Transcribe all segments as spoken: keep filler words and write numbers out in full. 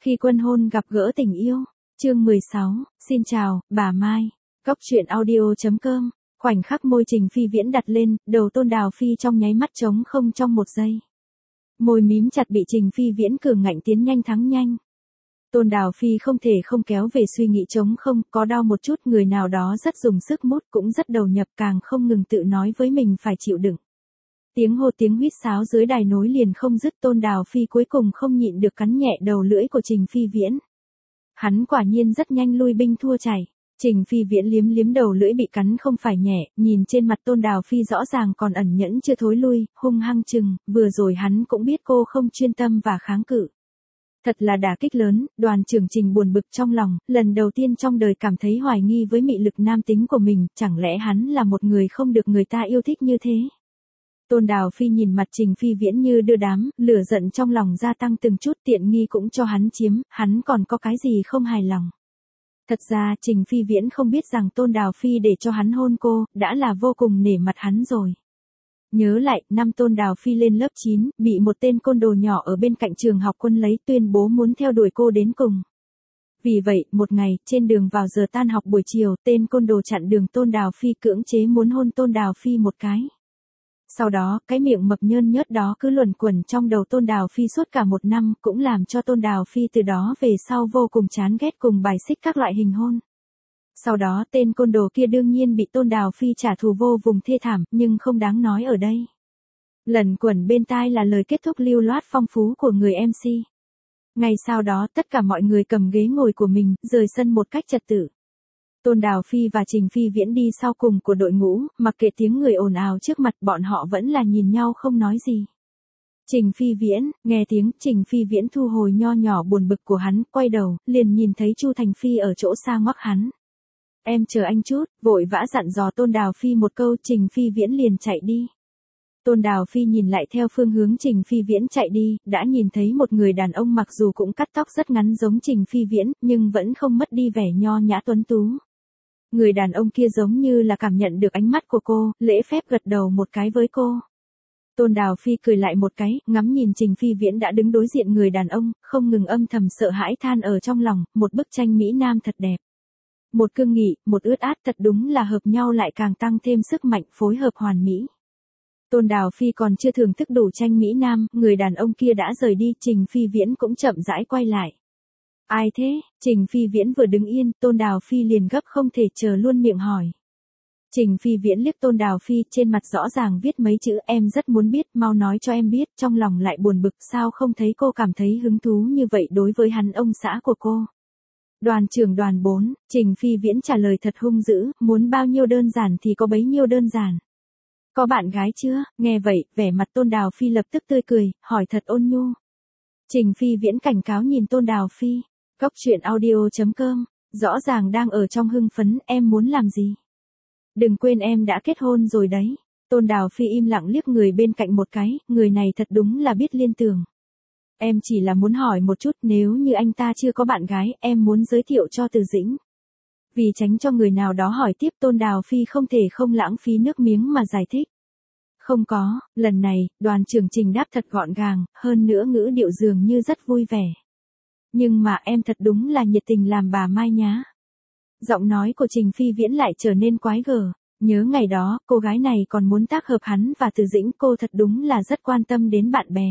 Khi quân hôn gặp gỡ tình yêu, chương mười sáu, xin chào, bà Mai. Góc truyện audio chấm com, khoảnh khắc môi Trình Phi Viễn đặt lên, đầu Tôn Đào Phi trong nháy mắt trống không trong một giây. Môi mím chặt bị Trình Phi Viễn cường ngạnh tiến nhanh thắng nhanh. Tôn Đào Phi không thể không kéo về suy nghĩ trống không, có đau một chút, người nào đó rất dùng sức mút cũng rất đầu nhập, càng không ngừng tự nói với mình phải chịu đựng. Tiếng hô tiếng huýt sáo dưới đài nối liền không dứt, Tôn Đào Phi cuối cùng không nhịn được cắn nhẹ đầu lưỡi của Trình Phi Viễn. Hắn quả nhiên rất nhanh lui binh thua chảy. Trình Phi Viễn liếm liếm đầu lưỡi bị cắn không phải nhẹ, nhìn trên mặt Tôn Đào Phi rõ ràng còn ẩn nhẫn chưa thối lui, hung hăng chừng, vừa rồi hắn cũng biết cô không chuyên tâm và kháng cự. Thật là đả kích lớn, Đoàn trưởng Trình buồn bực trong lòng, lần đầu tiên trong đời cảm thấy hoài nghi với mị lực nam tính của mình, chẳng lẽ hắn là một người không được người ta yêu thích như thế. Tôn Đào Phi nhìn mặt Trình Phi Viễn như đưa đám, lửa giận trong lòng gia tăng từng chút, tiện nghi cũng cho hắn chiếm, hắn còn có cái gì không hài lòng. Thật ra Trình Phi Viễn không biết rằng Tôn Đào Phi để cho hắn hôn cô, đã là vô cùng nể mặt hắn rồi. Nhớ lại, năm Tôn Đào Phi lên lớp chín, bị một tên côn đồ nhỏ ở bên cạnh trường học quân lấy, tuyên bố muốn theo đuổi cô đến cùng. Vì vậy, một ngày, trên đường vào giờ tan học buổi chiều, tên côn đồ chặn đường Tôn Đào Phi cưỡng chế muốn hôn Tôn Đào Phi một cái. Sau đó, cái miệng mập nhơn nhớt đó cứ luẩn quẩn trong đầu Tôn Đào Phi suốt cả một năm, cũng làm cho Tôn Đào Phi từ đó về sau vô cùng chán ghét cùng bài xích các loại hình hôn. Sau đó tên côn đồ kia đương nhiên bị Tôn Đào Phi trả thù vô vùng thê thảm, nhưng không đáng nói ở đây. Lẩn quẩn bên tai là lời kết thúc lưu loát phong phú của người em xê. Ngay sau đó tất cả mọi người cầm ghế ngồi của mình, rời sân một cách trật tự. Tôn Đào Phi và Trình Phi Viễn đi sau cùng của đội ngũ, mặc kệ tiếng người ồn ào trước mặt, bọn họ vẫn là nhìn nhau không nói gì. Trình Phi Viễn, nghe tiếng, Trình Phi Viễn thu hồi nho nhỏ buồn bực của hắn, quay đầu, liền nhìn thấy Chu Thành Phi ở chỗ xa ngoắc hắn. Em chờ anh chút, vội vã dặn dò Tôn Đào Phi một câu, Trình Phi Viễn liền chạy đi. Tôn Đào Phi nhìn lại theo phương hướng Trình Phi Viễn chạy đi, đã nhìn thấy một người đàn ông mặc dù cũng cắt tóc rất ngắn giống Trình Phi Viễn, nhưng vẫn không mất đi vẻ nho nhã tuấn tú. Người đàn ông kia giống như là cảm nhận được ánh mắt của cô, lễ phép gật đầu một cái với cô. Tôn Đào Phi cười lại một cái, ngắm nhìn Trình Phi Viễn đã đứng đối diện người đàn ông, không ngừng âm thầm sợ hãi than ở trong lòng, một bức tranh Mỹ Nam thật đẹp. Một cương nghị, một ướt át, thật đúng là hợp nhau lại càng tăng thêm sức mạnh, phối hợp hoàn mỹ. Tôn Đào Phi còn chưa thưởng thức đủ tranh Mỹ Nam, người đàn ông kia đã rời đi, Trình Phi Viễn cũng chậm rãi quay lại. Ai thế? Trình Phi Viễn vừa đứng yên, Tôn Đào Phi liền gấp không thể chờ luôn miệng hỏi. Trình Phi Viễn liếc Tôn Đào Phi, trên mặt rõ ràng viết mấy chữ, em rất muốn biết, mau nói cho em biết, trong lòng lại buồn bực, sao không thấy cô cảm thấy hứng thú như vậy đối với hắn ông xã của cô. Đoàn trưởng đoàn bốn, Trình Phi Viễn trả lời thật hung dữ, muốn bao nhiêu đơn giản thì có bấy nhiêu đơn giản. Có bạn gái chưa? Nghe vậy, vẻ mặt Tôn Đào Phi lập tức tươi cười, hỏi thật ôn nhu. Trình Phi Viễn cảnh cáo nhìn Tôn Đào Phi. Góc truyện audio chấm com, rõ ràng đang ở trong hưng phấn, em muốn làm gì? Đừng quên em đã kết hôn rồi đấy. Tôn Đào Phi im lặng liếc người bên cạnh một cái, người này thật đúng là biết liên tưởng. Em chỉ là muốn hỏi một chút, nếu như anh ta chưa có bạn gái, em muốn giới thiệu cho Từ Dĩnh. Vì tránh cho người nào đó hỏi tiếp, Tôn Đào Phi không thể không lãng phí nước miếng mà giải thích. Không có, lần này, đoàn trưởng Trình đáp thật gọn gàng, hơn nữa ngữ điệu dường như rất vui vẻ. Nhưng mà em thật đúng là nhiệt tình làm bà Mai nhá. Giọng nói của Trình Phi Viễn lại trở nên quái gở. Nhớ ngày đó, cô gái này còn muốn tác hợp hắn và Từ Dĩnh, cô thật đúng là rất quan tâm đến bạn bè.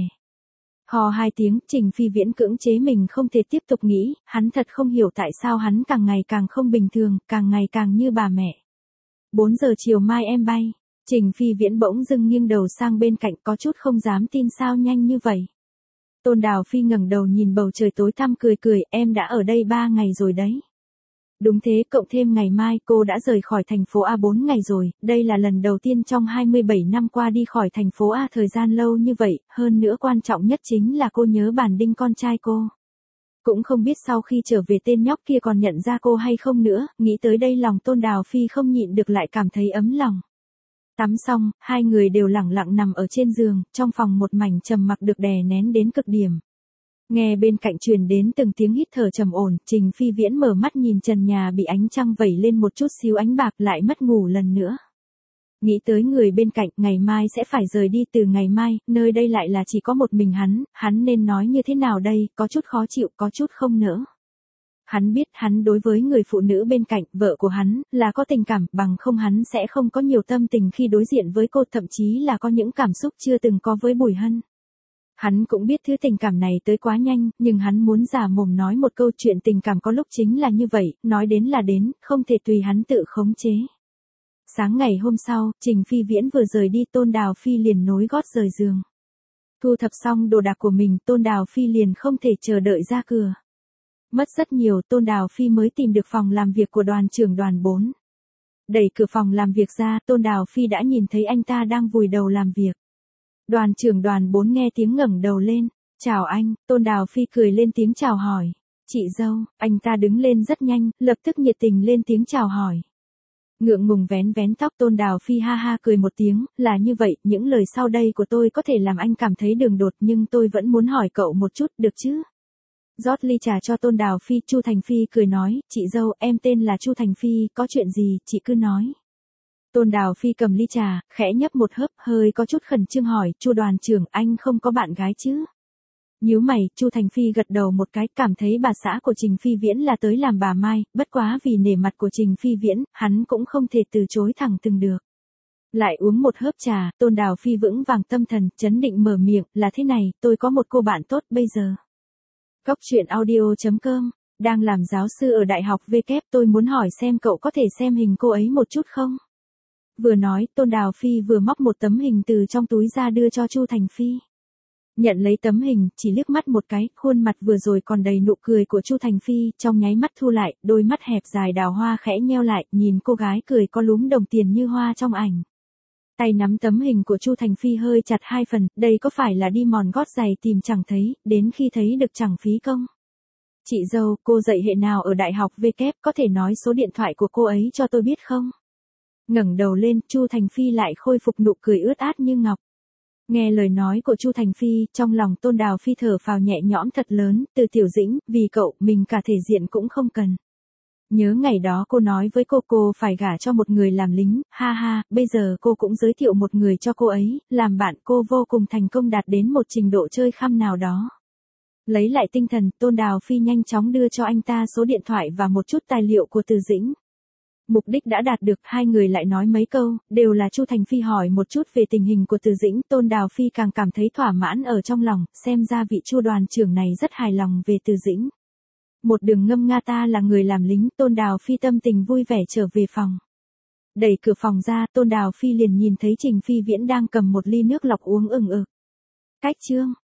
Hò hai tiếng, Trình Phi Viễn cưỡng chế mình không thể tiếp tục nghĩ, hắn thật không hiểu tại sao hắn càng ngày càng không bình thường, càng ngày càng như bà mẹ. bốn giờ chiều mai em bay. Trình Phi Viễn bỗng dưng nghiêng đầu sang bên cạnh, có chút không dám tin sao nhanh như vậy. Tôn Đào Phi ngẩng đầu nhìn bầu trời tối tăm cười cười, em đã ở đây ba ngày rồi đấy. Đúng thế, cộng thêm ngày mai, cô đã rời khỏi thành phố A bốn ngày rồi, đây là lần đầu tiên trong hai mươi bảy năm qua đi khỏi thành phố A thời gian lâu như vậy, hơn nữa quan trọng nhất chính là cô nhớ Bản Đinh con trai cô. Cũng không biết sau khi trở về tên nhóc kia còn nhận ra cô hay không nữa, nghĩ tới đây lòng Tôn Đào Phi không nhịn được lại cảm thấy ấm lòng. Tắm xong, hai người đều lẳng lặng nằm ở trên giường, trong phòng một mảnh trầm mặc được đè nén đến cực điểm. Nghe bên cạnh truyền đến từng tiếng hít thở trầm ổn, Trình Phi Viễn mở mắt nhìn trần nhà bị ánh trăng vẩy lên một chút xíu ánh bạc lại mất ngủ lần nữa. Nghĩ tới người bên cạnh, ngày mai sẽ phải rời đi, từ ngày mai, nơi đây lại là chỉ có một mình hắn, hắn nên nói như thế nào đây, có chút khó chịu, có chút không nỡ. Hắn biết hắn đối với người phụ nữ bên cạnh, vợ của hắn, là có tình cảm, bằng không hắn sẽ không có nhiều tâm tình khi đối diện với cô, thậm chí là có những cảm xúc chưa từng có với Bùi Hân. Hắn cũng biết thứ tình cảm này tới quá nhanh, nhưng hắn muốn giả mồm nói một câu chuyện tình cảm có lúc chính là như vậy, nói đến là đến, không thể tùy hắn tự khống chế. Sáng ngày hôm sau, Trình Phi Viễn vừa rời đi, Tôn Đào Phi liền nối gót rời giường. Thu thập xong đồ đạc của mình, Tôn Đào Phi liền không thể chờ đợi ra cửa. Mất rất nhiều, Tôn Đào Phi mới tìm được phòng làm việc của đoàn trưởng đoàn bốn. Đẩy cửa phòng làm việc ra, Tôn Đào Phi đã nhìn thấy anh ta đang vùi đầu làm việc. Đoàn trưởng đoàn bốn nghe tiếng ngẩng đầu lên. Chào anh, Tôn Đào Phi cười lên tiếng chào hỏi. Chị dâu, anh ta đứng lên rất nhanh, lập tức nhiệt tình lên tiếng chào hỏi. Ngượng ngùng vén vén tóc, Tôn Đào Phi ha ha cười một tiếng, là như vậy, những lời sau đây của tôi có thể làm anh cảm thấy đường đột, nhưng tôi vẫn muốn hỏi cậu một chút, được chứ? Rót ly trà cho Tôn Đào Phi, Chu Thành Phi cười nói, chị dâu, em tên là Chu Thành Phi, có chuyện gì, chị cứ nói. Tôn Đào Phi cầm ly trà, khẽ nhấp một hớp, hơi có chút khẩn trương hỏi, Chu đoàn trưởng, anh không có bạn gái chứ? Nhíu mày, Chu Thành Phi gật đầu một cái, cảm thấy bà xã của Trình Phi Viễn là tới làm bà Mai, bất quá vì nể mặt của Trình Phi Viễn, hắn cũng không thể từ chối thẳng từng được. Lại uống một hớp trà, Tôn Đào Phi vững vàng tâm thần, chấn định mở miệng, là thế này, tôi có một cô bạn tốt bây giờ. Góc truyện audio chấm com, đang làm giáo sư ở Đại học W, tôi muốn hỏi xem cậu có thể xem hình cô ấy một chút không? Vừa nói, Tôn Đào Phi vừa móc một tấm hình từ trong túi ra đưa cho Chu Thành Phi. Nhận lấy tấm hình, chỉ liếc mắt một cái, khuôn mặt vừa rồi còn đầy nụ cười của Chu Thành Phi, trong nháy mắt thu lại, đôi mắt hẹp dài đào hoa khẽ nheo lại, nhìn cô gái cười có lúm đồng tiền như hoa trong ảnh. Tay nắm tấm hình của Chu Thành Phi hơi chặt hai phần, đây có phải là đi mòn gót giày tìm chẳng thấy, đến khi thấy được chẳng phí công. Chị dâu, cô dạy hệ nào ở Đại học W, có thể nói số điện thoại của cô ấy cho tôi biết không? Ngẩng đầu lên, Chu Thành Phi lại khôi phục nụ cười ướt át như ngọc. Nghe lời nói của Chu Thành Phi, trong lòng Tôn Đào Phi thở phào nhẹ nhõm thật lớn, từ Tiểu Dĩnh, vì cậu, mình cả thể diện cũng không cần. Nhớ ngày đó cô nói với cô cô phải gả cho một người làm lính, ha ha, bây giờ cô cũng giới thiệu một người cho cô ấy, làm bạn cô vô cùng thành công đạt đến một trình độ chơi khăm nào đó. Lấy lại tinh thần, Tôn Đào Phi nhanh chóng đưa cho anh ta số điện thoại và một chút tài liệu của Từ Dĩnh. Mục đích đã đạt được, hai người lại nói mấy câu, đều là Chu Thành Phi hỏi một chút về tình hình của Từ Dĩnh, Tôn Đào Phi càng cảm thấy thỏa mãn ở trong lòng, xem ra vị Chu đoàn trưởng này rất hài lòng về Từ Dĩnh. Một đường ngâm nga ta là người làm lính, Tôn Đào Phi tâm tình vui vẻ trở về phòng. Đẩy cửa phòng ra, Tôn Đào Phi liền nhìn thấy Trình Phi Viễn đang cầm một ly nước lọc uống ừng ực. Cách chương